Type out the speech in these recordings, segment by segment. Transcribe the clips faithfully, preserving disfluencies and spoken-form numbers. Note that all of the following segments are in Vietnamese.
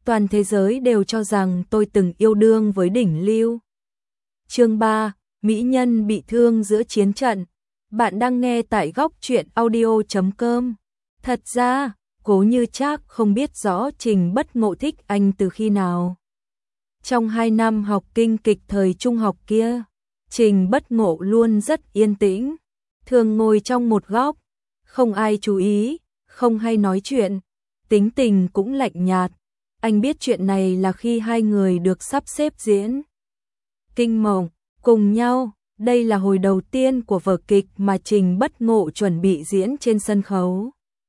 Toàn thế giới đều cho rằng tôi từng yêu đương với đỉnh lưu. Chương ba, Mỹ nhân bị thương giữa chiến trận. Bạn đang nghe tại góc truyện audio chấm com. Thật ra, Cố Như Trác không biết rõ Trình Bất Ngộ thích anh từ khi nào. Trong hai năm học kinh kịch thời trung học kia, Trình Bất Ngộ luôn rất yên tĩnh, thường ngồi trong một góc, không ai chú ý, không hay nói chuyện, tính tình cũng lạnh nhạt. Anh biết chuyện này là khi hai người được sắp xếp diễn Kinh Mộng cùng nhau. Đây là hồi đầu tiên của vở kịch mà Trình Bất Ngộ chuẩn bị diễn trên sân khấu.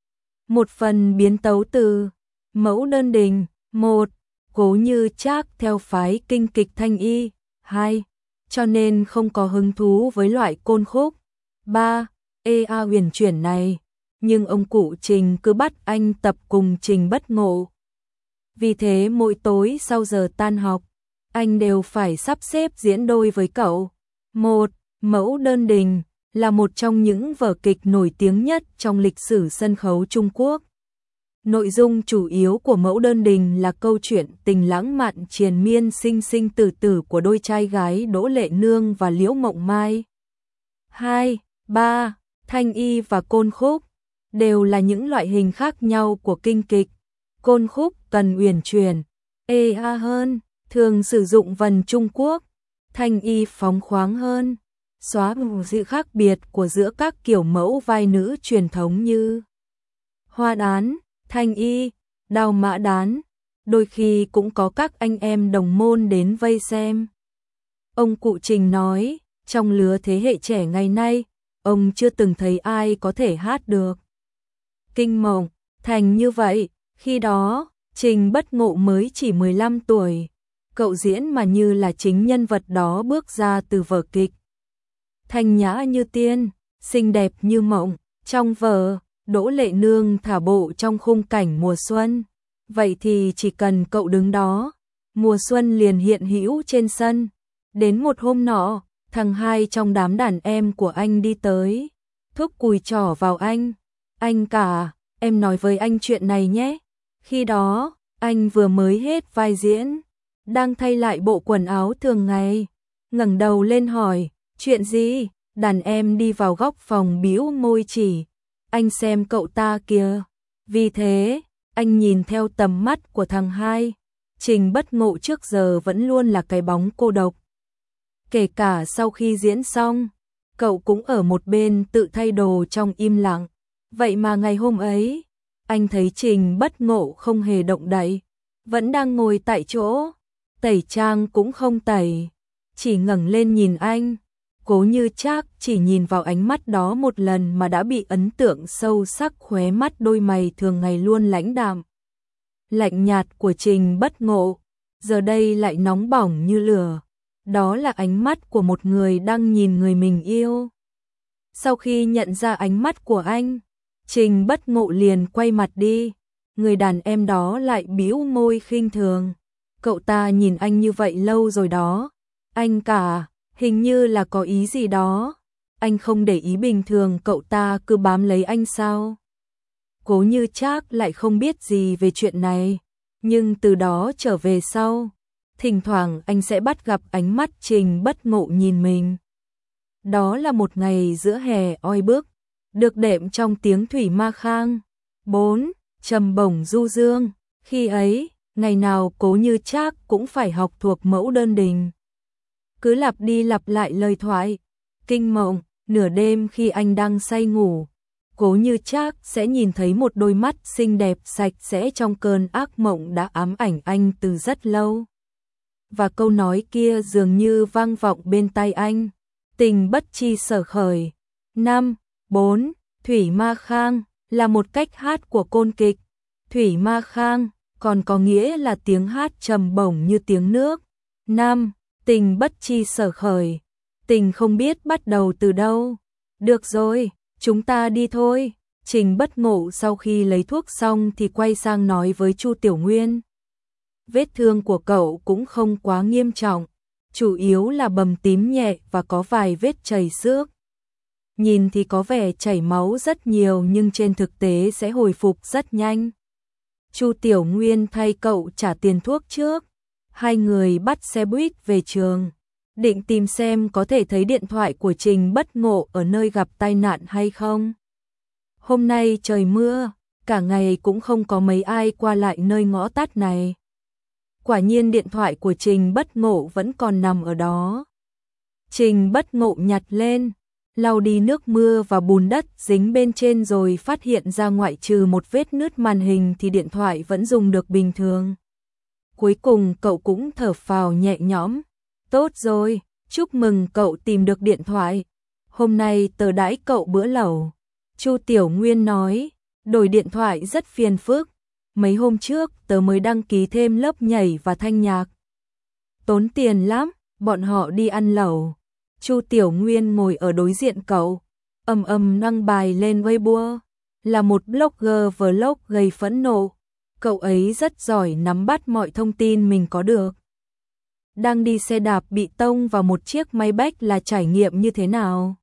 Một phần biến tấu từ Mẫu Đơn Đình. Một, Cố Như Trác theo phái kinh kịch Thanh Y. Hai, cho nên không có hứng thú với loại côn khúc. Ba, ê a huyền chuyển này. Nhưng ông cụ Trình cứ bắt anh tập cùng Trình Bất Ngộ. Vì thế mỗi tối sau giờ tan học, anh đều phải sắp xếp diễn đôi với cậu. Một, Mẫu Đơn Đình là một trong những vở kịch nổi tiếng nhất trong lịch sử sân khấu Trung Quốc. Nội dung chủ yếu của Mẫu Đơn Đình là câu chuyện tình lãng mạn triền miên sinh sinh tử tử của đôi trai gái Đỗ Lệ Nương và Liễu Mộng Mai. Hai, ba, Thanh Y và côn khúc đều là những loại hình khác nhau của kinh kịch. Côn khúc cần uyển chuyển, ê a hơn, thường sử dụng vần Trung Quốc. Thanh Y phóng khoáng hơn, xóa sự khác biệt của giữa các kiểu mẫu vai nữ truyền thống như Hoa Đán, Thanh Y, Đào Mã Đán. Đôi khi cũng có các anh em đồng môn đến vây xem. Ông cụ Trình nói, trong lứa thế hệ trẻ ngày nay, ông chưa từng thấy ai có thể hát được Kinh Mộng thành như vậy. Khi đó, Trình Bất Ngộ mới chỉ mười lăm tuổi. Cậu diễn mà như là chính nhân vật đó bước ra từ vở kịch. Thanh nhã như tiên, xinh đẹp như mộng. Trong vở, Đỗ Lệ Nương thả bộ trong khung cảnh mùa xuân. Vậy thì chỉ cần cậu đứng đó, mùa xuân liền hiện hữu trên sân. Đến một hôm nọ, thằng hai trong đám đàn em của anh đi tới, thúc cùi trỏ vào anh. Anh cả, em nói với anh chuyện này nhé. Khi đó, anh vừa mới hết vai diễn, đang thay lại bộ quần áo thường ngày, ngẩng đầu lên hỏi, chuyện gì? Đàn em đi vào góc phòng bĩu môi chỉ, anh xem cậu ta kìa. Vì thế, anh nhìn theo tầm mắt của thằng hai. Trình Bất Ngộ trước giờ vẫn luôn là cái bóng cô độc. Kể cả sau khi diễn xong, cậu cũng ở một bên tự thay đồ trong im lặng. Vậy mà ngày hôm ấy, anh thấy Trình Bất Ngộ không hề động đậy, vẫn đang ngồi tại chỗ, tẩy trang cũng không tẩy, chỉ ngẩng lên nhìn anh. Cố Như Trác chỉ nhìn vào ánh mắt đó một lần mà đã bị ấn tượng sâu sắc. Khóe mắt đôi mày thường ngày luôn lãnh đạm, lạnh nhạt của Trình Bất Ngộ, giờ đây lại nóng bỏng như lửa. Đó là ánh mắt của một người đang nhìn người mình yêu. Sau khi nhận ra ánh mắt của anh, Trình Bất Ngộ liền quay mặt đi. Người đàn em đó lại bĩu môi khinh thường. Cậu ta nhìn anh như vậy lâu rồi đó. Anh cả, hình như là có ý gì đó. Anh không để ý bình thường cậu ta cứ bám lấy anh sao? Cố Như Trác lại không biết gì về chuyện này. Nhưng từ đó trở về sau, thỉnh thoảng anh sẽ bắt gặp ánh mắt Trình Bất Ngộ nhìn mình. Đó là một ngày giữa hè oi bức, được đệm trong tiếng thủy ma khang. Bốn, Trầm bổng du dương. Khi ấy, ngày nào Cố Như Trác cũng phải học thuộc Mẫu Đơn Đình. Cứ lặp đi lặp lại lời thoại Kinh Mộng. Nửa đêm khi anh đang say ngủ, Cố Như Trác sẽ nhìn thấy một đôi mắt xinh đẹp sạch sẽ trong cơn ác mộng đã ám ảnh anh từ rất lâu. Và câu nói kia dường như vang vọng bên tai anh. Tình bất chi sở khởi. Năm, bốn, Thủy Ma Khang là một cách hát của côn kịch. Thủy Ma Khang còn có nghĩa là tiếng hát trầm bổng như tiếng nước. Năm, Tình bất chi sở khởi. Tình không biết bắt đầu từ đâu. Được rồi, chúng ta đi thôi. Trình Bất Ngộ sau khi lấy thuốc xong thì quay sang nói với Chu Tiểu Nguyên. Vết thương của cậu cũng không quá nghiêm trọng, chủ yếu là bầm tím nhẹ và có vài vết chảy xước. Nhìn thì có vẻ chảy máu rất nhiều nhưng trên thực tế sẽ hồi phục rất nhanh. Chu Tiểu Nguyên thay cậu trả tiền thuốc trước. Hai người bắt xe buýt về trường, định tìm xem có thể thấy điện thoại của Trình Bất Ngộ ở nơi gặp tai nạn hay không. Hôm nay trời mưa, cả ngày cũng không có mấy ai qua lại nơi ngõ tắt này. Quả nhiên điện thoại của Trình Bất Ngộ vẫn còn nằm ở đó. Trình Bất Ngộ nhặt lên, lau đi nước mưa và bùn đất dính bên trên rồi phát hiện ra ngoại trừ một vết nứt màn hình thì điện thoại vẫn dùng được bình thường. Cuối cùng cậu cũng thở phào nhẹ nhõm. Tốt rồi, chúc mừng cậu tìm được điện thoại. Hôm nay tớ đãi cậu bữa lẩu. Chu Tiểu Nguyên nói, đổi điện thoại rất phiền phức. Mấy hôm trước tớ mới đăng ký thêm lớp nhảy và thanh nhạc. Tốn tiền lắm, bọn họ đi ăn lẩu. Chu Tiểu Nguyên ngồi ở đối diện cậu, ầm ầm đăng bài lên Weibo, là một blogger vlog gây phẫn nộ. Cậu ấy rất giỏi nắm bắt mọi thông tin mình có được. Đang đi xe đạp bị tông vào một chiếc Maybach là trải nghiệm như thế nào?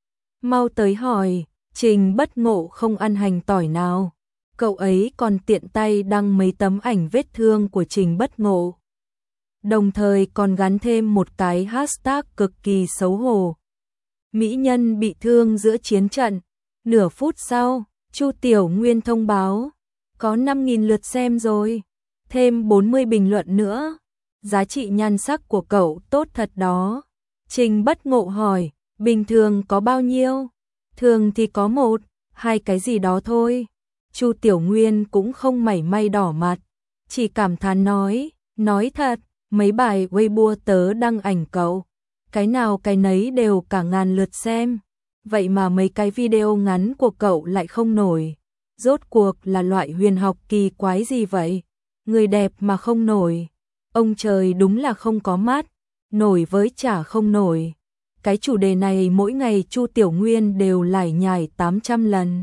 Mau tới hỏi, Trình Bất Ngộ không ăn hành tỏi nào. Cậu ấy còn tiện tay đăng mấy tấm ảnh vết thương của Trình Bất Ngộ. Đồng thời còn gắn thêm một cái hashtag cực kỳ xấu hổ. Mỹ nhân bị thương giữa chiến trận. Nửa phút sau, Chu Tiểu Nguyên thông báo, có năm nghìn lượt xem rồi, thêm bốn mươi bình luận nữa. Giá trị nhan sắc của cậu tốt thật đó. Trình Bất Ngộ hỏi, bình thường có bao nhiêu? Thường thì có một, hai cái gì đó thôi. Chu Tiểu Nguyên cũng không mảy may đỏ mặt, chỉ cảm thán nói, nói thật, mấy bài Weibo tớ đăng ảnh cậu, cái nào cái nấy đều cả ngàn lượt xem. Vậy mà mấy cái video ngắn của cậu lại không nổi. Rốt cuộc là loại huyền học kỳ quái gì vậy? Người đẹp mà không nổi. Ông trời đúng là không có mắt, nổi với chả không nổi. Cái chủ đề này mỗi ngày Chu Tiểu Nguyên đều lải nhải tám trăm lần.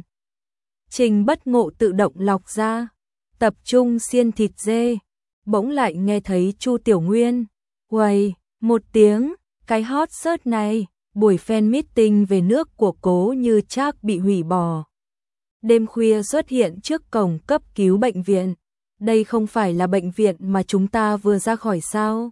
Trình Bất Ngộ tự động lọc ra, tập trung xiên thịt dê. Bỗng lại nghe thấy Chu Tiểu Nguyên, uầy, một tiếng, cái hot search này, buổi fan meeting về nước của Cố Như Trác bị hủy bỏ. Đêm khuya xuất hiện trước cổng cấp cứu bệnh viện. Đây không phải là bệnh viện mà chúng ta vừa ra khỏi sao?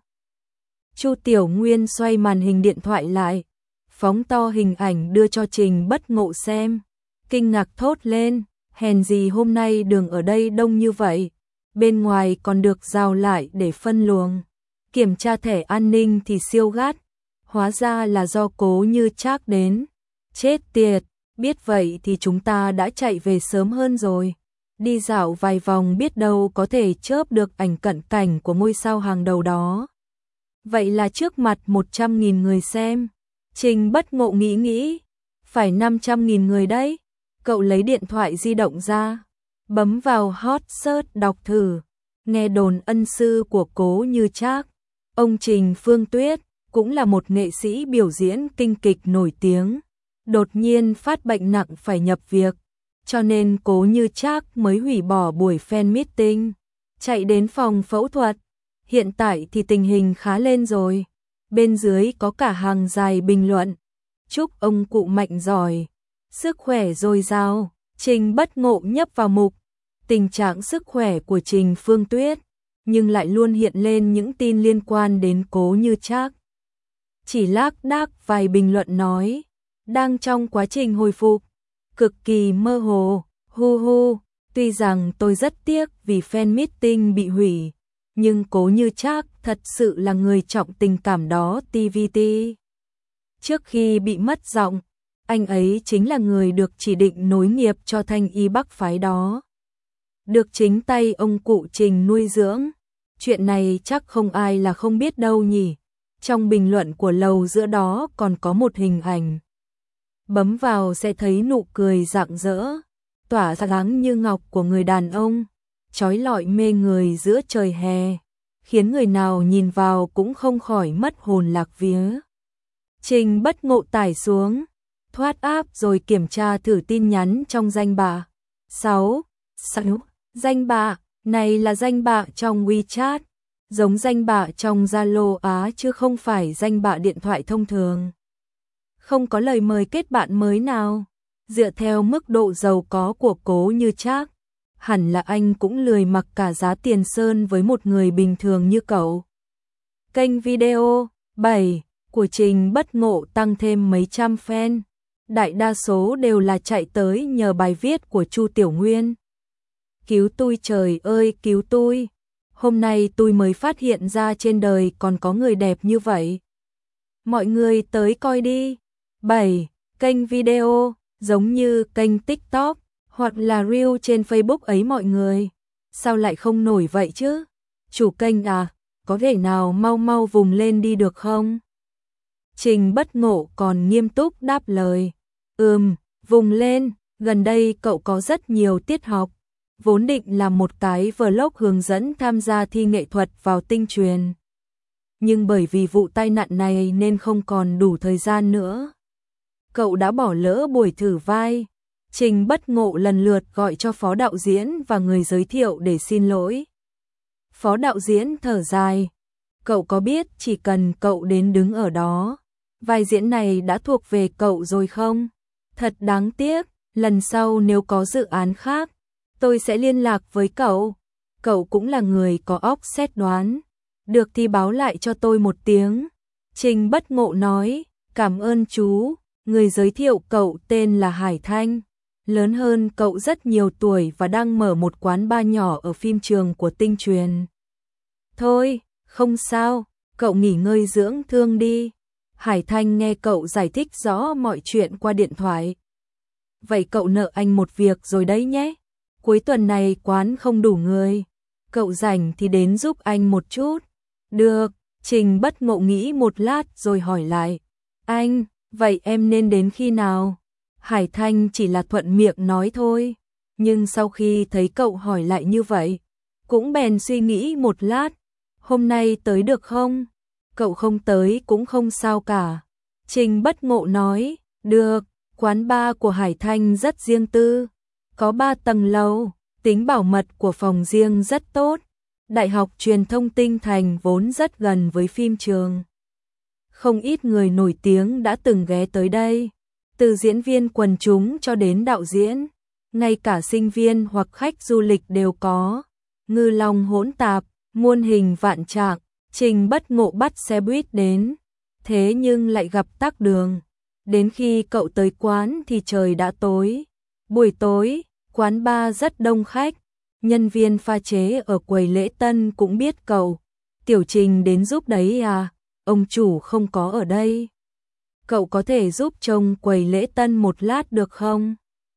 Chu Tiểu Nguyên xoay màn hình điện thoại lại, phóng to hình ảnh đưa cho Trình Bất Ngộ xem. Kinh ngạc thốt lên, hèn gì hôm nay đường ở đây đông như vậy. Bên ngoài còn được rào lại để phân luồng. Kiểm tra thẻ an ninh thì siêu gắt. Hóa ra là do Cố Như Trác đến. Chết tiệt, biết vậy thì chúng ta đã chạy về sớm hơn rồi. Đi dạo vài vòng biết đâu có thể chớp được ảnh cận cảnh của ngôi sao hàng đầu đó. Vậy là trước mặt một trăm nghìn người xem. Trình Bất Ngộ nghĩ nghĩ, phải năm trăm nghìn người đấy. Cậu lấy điện thoại di động ra, bấm vào hot search đọc thử. Nghe đồn ân sư của Cố Như Trác, ông Trình Phương Tuyết, cũng là một nghệ sĩ biểu diễn kinh kịch nổi tiếng. Đột nhiên phát bệnh nặng phải nhập viện, cho nên Cố Như Trác mới hủy bỏ buổi fan meeting, chạy đến phòng phẫu thuật. Hiện tại thì tình hình khá lên rồi. Bên dưới có cả hàng dài bình luận. Chúc ông cụ mạnh giỏi, sức khỏe dồi dào. Trình Bất Ngộ nhấp vào mục tình trạng sức khỏe của Trình Phương Tuyết, nhưng lại luôn hiện lên những tin liên quan đến Cố Như Trác. Chỉ lác đác vài bình luận nói, đang trong quá trình hồi phục, cực kỳ mơ hồ, hu hu. Tuy rằng tôi rất tiếc vì fan meeting bị hủy, nhưng Cố Như Trác thật sự là người trọng tình cảm đó tê vê tê. Trước khi bị mất giọng, anh ấy chính là người được chỉ định nối nghiệp cho Thanh Y Bắc phái đó. Được chính tay ông cụ Trình nuôi dưỡng. Chuyện này chắc không ai là không biết đâu nhỉ. Trong bình luận của lầu giữa đó còn có một hình ảnh. Bấm vào sẽ thấy nụ cười rạng rỡ, tỏa sáng như ngọc của người đàn ông, chói lọi mê người giữa trời hè, khiến người nào nhìn vào cũng không khỏi mất hồn lạc vía. Trình Bất Ngộ tải xuống, thoát app rồi kiểm tra thử tin nhắn trong danh bạ. sáu. sáu. Danh bạ, này là danh bạ trong WeChat, giống danh bạ trong Zalo Á chứ không phải danh bạ điện thoại thông thường. Không có lời mời kết bạn mới nào. Dựa theo mức độ giàu có của Cố Như Trác, hẳn là anh cũng lười mặc cả giá tiền sơn với một người bình thường như cậu. Kênh video bảy của Trình Bất Ngộ tăng thêm mấy trăm fan, đại đa số đều là chạy tới nhờ bài viết của Chu Tiểu Nguyên. Cứu tôi, trời ơi cứu tôi, hôm nay tôi mới phát hiện ra trên đời còn có người đẹp như vậy. Mọi người tới coi đi. bảy. Kênh video, giống như kênh TikTok, hoặc là Reel trên Facebook ấy mọi người. Sao lại không nổi vậy chứ? Chủ kênh à, có thể nào mau mau vùng lên đi được không? Trình Bất Ngộ còn nghiêm túc đáp lời. Ừm, vùng lên, gần đây cậu có rất nhiều tiết học. Vốn định làm một cái vlog hướng dẫn tham gia thi nghệ thuật vào Tinh Truyền. Nhưng bởi vì vụ tai nạn này nên không còn đủ thời gian nữa. Cậu đã bỏ lỡ buổi thử vai. Trình Bất Ngộ lần lượt gọi cho phó đạo diễn và người giới thiệu để xin lỗi. Phó đạo diễn thở dài. Cậu có biết chỉ cần cậu đến đứng ở đó, vai diễn này đã thuộc về cậu rồi không? Thật đáng tiếc, lần sau nếu có dự án khác, tôi sẽ liên lạc với cậu. Cậu cũng là người có óc xét đoán. Được thì báo lại cho tôi một tiếng. Trình Bất Ngộ nói, cảm ơn chú. Người giới thiệu cậu tên là Hải Thanh, lớn hơn cậu rất nhiều tuổi và đang mở một quán bar nhỏ ở phim trường của Tinh Truyền. Thôi, không sao, cậu nghỉ ngơi dưỡng thương đi. Hải Thanh nghe cậu giải thích rõ mọi chuyện qua điện thoại. Vậy cậu nợ anh một việc rồi đấy nhé. Cuối tuần này quán không đủ người. Cậu rảnh thì đến giúp anh một chút. Được, Trình Bất Ngộ nghĩ một lát rồi hỏi lại. Anh, vậy em nên đến khi nào? Hải Thanh chỉ là thuận miệng nói thôi. Nhưng sau khi thấy cậu hỏi lại như vậy, cũng bèn suy nghĩ một lát. Hôm nay tới được không? Cậu không tới cũng không sao cả. Trình Bất Ngộ nói, được, quán bar của Hải Thanh rất riêng tư. Có ba tầng lầu, tính bảo mật của phòng riêng rất tốt. Đại học Truyền thông Tinh Thành vốn rất gần với phim trường. Không ít người nổi tiếng đã từng ghé tới đây. Từ diễn viên quần chúng cho đến đạo diễn, ngay cả sinh viên hoặc khách du lịch đều có. Ngư long hỗn tạp, muôn hình vạn trạng. Trình Bất Ngộ bắt xe buýt đến, thế nhưng lại gặp tắc đường. Đến khi cậu tới quán thì trời đã tối. Buổi tối, quán bar rất đông khách. Nhân viên pha chế ở quầy lễ tân cũng biết cậu. Tiểu Trình đến giúp đấy à? Ông chủ không có ở đây. Cậu có thể giúp trông quầy lễ tân một lát được không?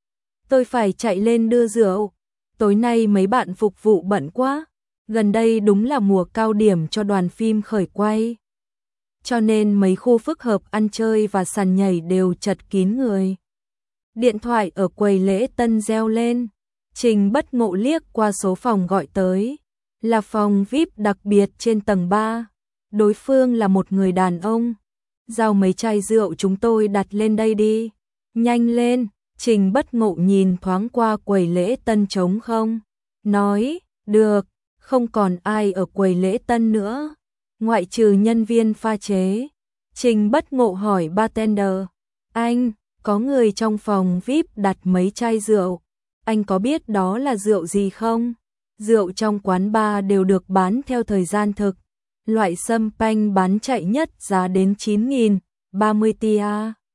Tôi phải chạy lên đưa rượu. Tối nay mấy bạn phục vụ bận quá. Gần đây đúng là mùa cao điểm cho đoàn phim khởi quay. Cho nên mấy khu phức hợp ăn chơi và sàn nhảy đều chật kín người. Điện thoại ở quầy lễ tân reo lên. Trình Bất Ngộ liếc qua số phòng gọi tới. Là phòng vi ai pi đặc biệt trên tầng ba. Đối phương là một người đàn ông. Giao mấy chai rượu chúng tôi đặt lên đây đi. Nhanh lên. Trình Bất Ngộ nhìn thoáng qua quầy lễ tân trống không. Nói, được, không còn ai ở quầy lễ tân nữa. Ngoại trừ nhân viên pha chế. Trình Bất Ngộ hỏi bartender. Anh, có người trong phòng vi ai pi đặt mấy chai rượu. Anh có biết đó là rượu gì không? Rượu trong quán bar đều được bán theo thời gian thực. Loại sâm panh bán chạy nhất giá đến chín nghìn ba mươi tia.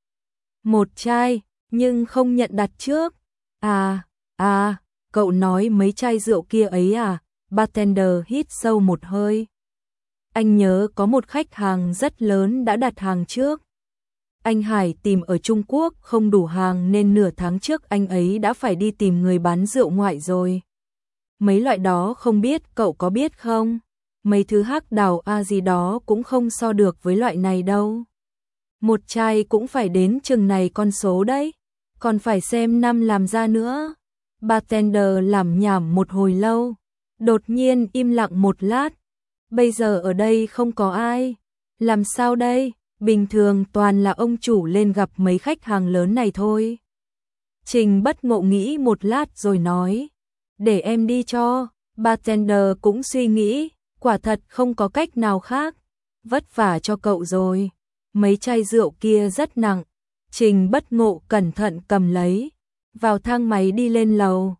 Một chai, nhưng không nhận đặt trước. À, à, cậu nói mấy chai rượu kia ấy à? Bartender hít sâu một hơi. Anh nhớ có một khách hàng rất lớn đã đặt hàng trước. Anh Hải tìm ở Trung Quốc không đủ hàng nên nửa tháng trước anh ấy đã phải đi tìm người bán rượu ngoại rồi. Mấy loại đó không biết cậu có biết không? Mấy thứ hắc đào a gì đó cũng không so được với loại này đâu. Một chai cũng phải đến chừng này con số đấy. Còn phải xem năm làm ra nữa. Bartender làm nhảm một hồi lâu. Đột nhiên im lặng một lát. Bây giờ ở đây không có ai. Làm sao đây? Bình thường toàn là ông chủ lên gặp mấy khách hàng lớn này thôi. Trình Bất Ngộ nghĩ một lát rồi nói. Để em đi cho. Bartender cũng suy nghĩ. Quả thật không có cách nào khác. Vất vả cho cậu rồi. Mấy chai rượu kia rất nặng. Trình Bất Ngộ cẩn thận cầm lấy. Vào thang máy đi lên lầu.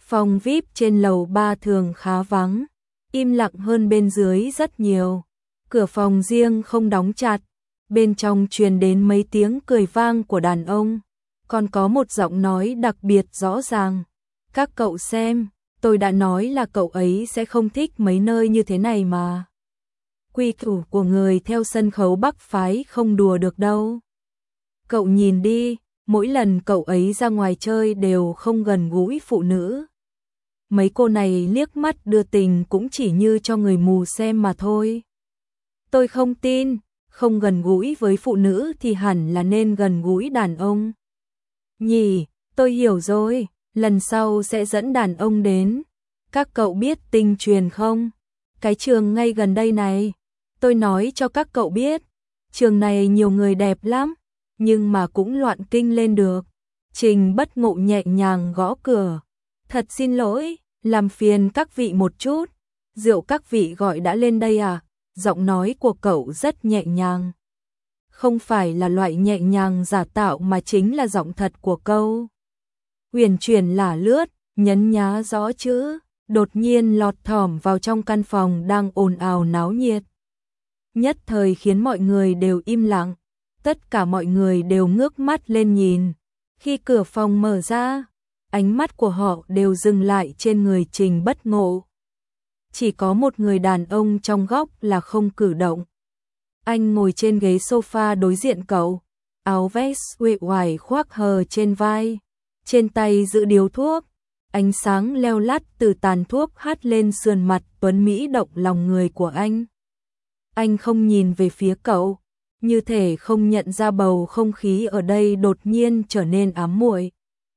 Phòng vi ai pi trên lầu ba thường khá vắng, im lặng hơn bên dưới rất nhiều. Cửa phòng riêng không đóng chặt, bên trong truyền đến mấy tiếng cười vang của đàn ông, còn có một giọng nói đặc biệt rõ ràng. Các cậu xem, tôi đã nói là cậu ấy sẽ không thích mấy nơi như thế này mà. Quy củ của người theo sân khấu Bắc phái không đùa được đâu. Cậu nhìn đi, mỗi lần cậu ấy ra ngoài chơi đều không gần gũi phụ nữ. Mấy cô này liếc mắt đưa tình cũng chỉ như cho người mù xem mà thôi. Tôi không tin, không gần gũi với phụ nữ thì hẳn là nên gần gũi đàn ông. Nhỉ, tôi hiểu rồi, lần sau sẽ dẫn đàn ông đến. Các cậu biết Tinh Truyền không? Cái trường ngay gần đây này. Tôi nói cho các cậu biết, trường này nhiều người đẹp lắm, nhưng mà cũng loạn kinh lên được. Trình Bất Ngộ nhẹ nhàng gõ cửa. Thật xin lỗi, làm phiền các vị một chút. Rượu các vị gọi đã lên đây à? Giọng nói của cậu rất nhẹ nhàng. Không phải là loại nhẹ nhàng giả tạo mà chính là giọng thật của câu. Huyền chuyển lả lướt, nhấn nhá rõ chữ, đột nhiên lọt thỏm vào trong căn phòng đang ồn ào náo nhiệt. Nhất thời khiến mọi người đều im lặng, tất cả mọi người đều ngước mắt lên nhìn. Khi cửa phòng mở ra, ánh mắt của họ đều dừng lại trên người Trình Bất Ngộ. Chỉ có một người đàn ông trong góc là không cử động. Anh ngồi trên ghế sofa đối diện cậu, áo vest uể oải khoác hờ trên vai, trên tay giữ điếu thuốc, ánh sáng leo lắt từ tàn thuốc hắt lên sườn mặt tuấn mỹ động lòng người của anh. Anh không nhìn về phía cậu, như thể không nhận ra bầu không khí ở đây đột nhiên trở nên ám muội.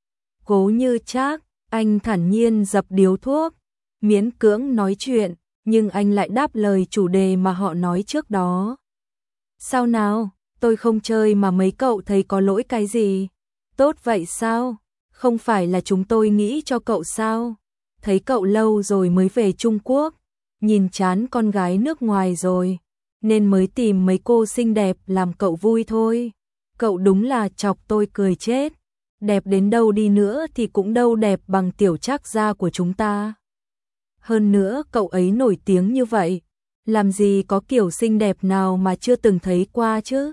Cố Như Trác, anh thản nhiên dập điếu thuốc, miễn cưỡng nói chuyện, nhưng anh lại đáp lời chủ đề mà họ nói trước đó. Sao nào, tôi không chơi mà mấy cậu thấy có lỗi cái gì? Tốt vậy sao? Không phải là chúng tôi nghĩ cho cậu sao? Thấy cậu lâu rồi mới về Trung Quốc, nhìn chán con gái nước ngoài rồi, nên mới tìm mấy cô xinh đẹp làm cậu vui thôi. Cậu đúng là chọc tôi cười chết. Đẹp đến đâu đi nữa thì cũng đâu đẹp bằng Tiểu Trác gia của chúng ta. Hơn nữa cậu ấy nổi tiếng như vậy, làm gì có kiểu xinh đẹp nào mà chưa từng thấy qua chứ?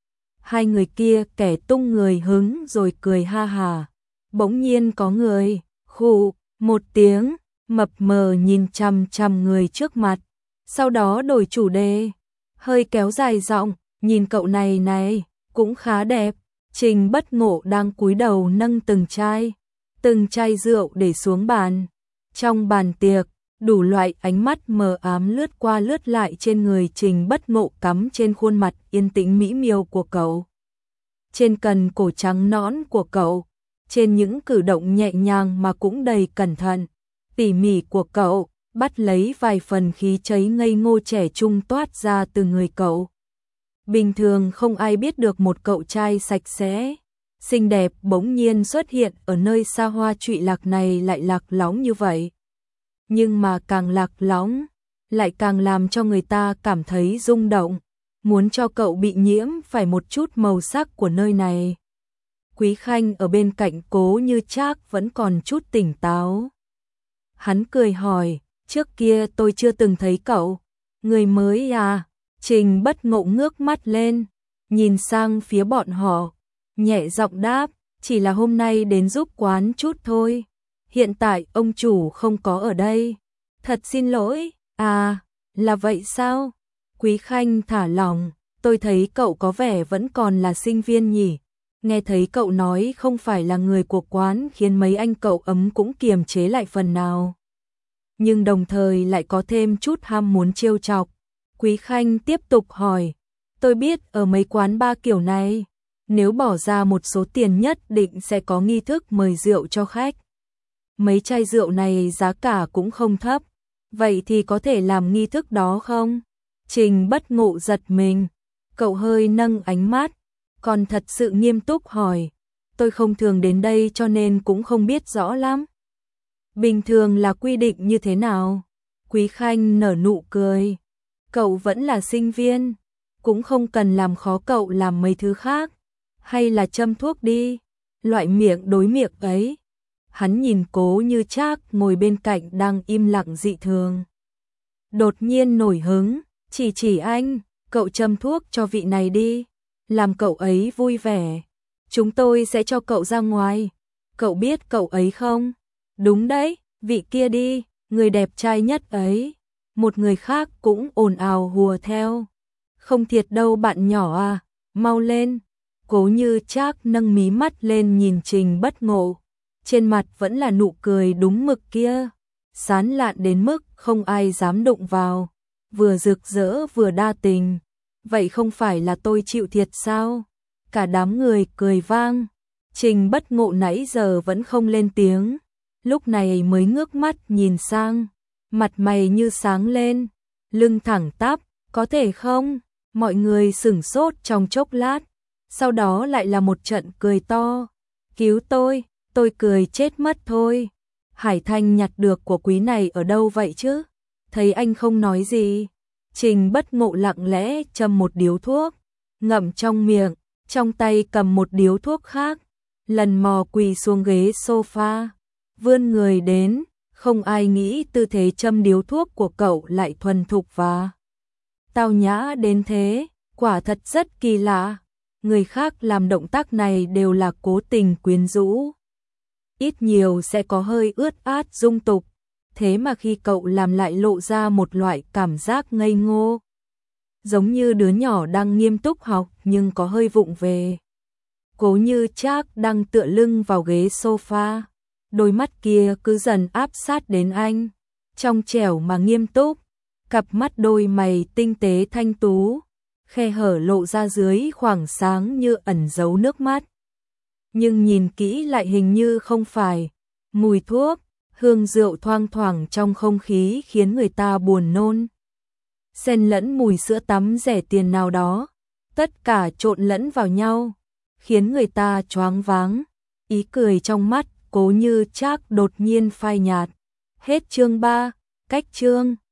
Hai người kia kẻ tung người hứng rồi cười ha hà. Bỗng nhiên có người, khụ, một tiếng, mập mờ nhìn chằm chằm người trước mặt, sau đó đổi chủ đề, hơi kéo dài giọng, nhìn cậu này này, cũng khá đẹp. Trình Bất Ngộ đang cúi đầu nâng từng chai, từng chai rượu để xuống bàn. Trong bàn tiệc, đủ loại ánh mắt mờ ám lướt qua lướt lại trên người Trình Bất Ngộ cắm trên khuôn mặt yên tĩnh mỹ miều của cậu. Trên cần cổ trắng nõn của cậu, trên những cử động nhẹ nhàng mà cũng đầy cẩn thận, tỉ mỉ của cậu, bắt lấy vài phần khí cháy ngây ngô trẻ trung toát ra từ người cậu. Bình thường không ai biết được một cậu trai sạch sẽ, xinh đẹp bỗng nhiên xuất hiện ở nơi xa hoa trụy lạc này lại lạc lõng như vậy. Nhưng mà càng lạc lõng, lại càng làm cho người ta cảm thấy rung động, muốn cho cậu bị nhiễm phải một chút màu sắc của nơi này. Quý Khanh ở bên cạnh Cố Như Trác vẫn còn chút tỉnh táo. Hắn cười hỏi, trước kia tôi chưa từng thấy cậu, người mới à? Trình Bất Ngộ ngước mắt lên, nhìn sang phía bọn họ, nhẹ giọng đáp, chỉ là hôm nay đến giúp quán chút thôi. Hiện tại ông chủ không có ở đây. Thật xin lỗi. À, là vậy sao? Quý Khanh thả lỏng, tôi thấy cậu có vẻ vẫn còn là sinh viên nhỉ. Nghe thấy cậu nói không phải là người của quán khiến mấy anh cậu ấm cũng kiềm chế lại phần nào. Nhưng đồng thời lại có thêm chút ham muốn trêu chọc. Quý Khanh tiếp tục hỏi, tôi biết ở mấy quán bar kiểu này, nếu bỏ ra một số tiền nhất định sẽ có nghi thức mời rượu cho khách. Mấy chai rượu này giá cả cũng không thấp, vậy thì có thể làm nghi thức đó không? Trình Bất Ngộ giật mình, cậu hơi nâng ánh mắt, còn thật sự nghiêm túc hỏi, tôi không thường đến đây cho nên cũng không biết rõ lắm. Bình thường là quy định như thế nào? Quý Khanh nở nụ cười. Cậu vẫn là sinh viên, cũng không cần làm khó cậu làm mấy thứ khác, hay là châm thuốc đi, loại miệng đối miệng ấy. Hắn nhìn Cố Như Trác ngồi bên cạnh đang im lặng dị thường. Đột nhiên nổi hứng, chỉ chỉ anh, cậu châm thuốc cho vị này đi, làm cậu ấy vui vẻ. Chúng tôi sẽ cho cậu ra ngoài. Cậu biết cậu ấy không? Đúng đấy, vị kia đi, người đẹp trai nhất ấy. Một người khác cũng ồn ào hùa theo. Không thiệt đâu bạn nhỏ à, mau lên. Cố Như Trác nâng mí mắt lên nhìn Trình Bất Ngộ. Trên mặt vẫn là nụ cười đúng mực kia, sán lạn đến mức không ai dám đụng vào, vừa rực rỡ vừa đa tình. Vậy không phải là tôi chịu thiệt sao? Cả đám người cười vang. Trình Bất Ngộ nãy giờ vẫn không lên tiếng, lúc này mới ngước mắt nhìn sang, mặt mày như sáng lên, lưng thẳng tắp, có thể không? Mọi người sửng sốt trong chốc lát, sau đó lại là một trận cười to. Cứu tôi, tôi cười chết mất thôi. Hải Thanh nhặt được của quý này ở đâu vậy chứ? Thấy anh không nói gì. Trình Bất Ngộ lặng lẽ châm một điếu thuốc, ngậm trong miệng, trong tay cầm một điếu thuốc khác, lần mò quỳ xuống ghế sofa, vươn người đến, không ai nghĩ tư thế châm điếu thuốc của cậu lại thuần thục và tao nhã đến thế, quả thật rất kỳ lạ. Người khác làm động tác này đều là cố tình quyến rũ, ít nhiều sẽ có hơi ướt át dung tục, thế mà khi cậu làm lại lộ ra một loại cảm giác ngây ngô, giống như đứa nhỏ đang nghiêm túc học nhưng có hơi vụng về. Cố Như Trác đang tựa lưng vào ghế sofa, đôi mắt kia cứ dần áp sát đến anh, trong trẻo mà nghiêm túc, cặp mắt đôi mày tinh tế thanh tú, khe hở lộ ra dưới khoảng sáng như ẩn giấu nước mắt. Nhưng nhìn kỹ lại hình như không phải. Mùi thuốc, hương rượu thoang thoảng trong không khí khiến người ta buồn nôn. Xen lẫn mùi sữa tắm rẻ tiền nào đó, tất cả trộn lẫn vào nhau, khiến người ta choáng váng. Ý cười trong mắt Cố Như Trác đột nhiên phai nhạt. Hết chương ba, cách chương.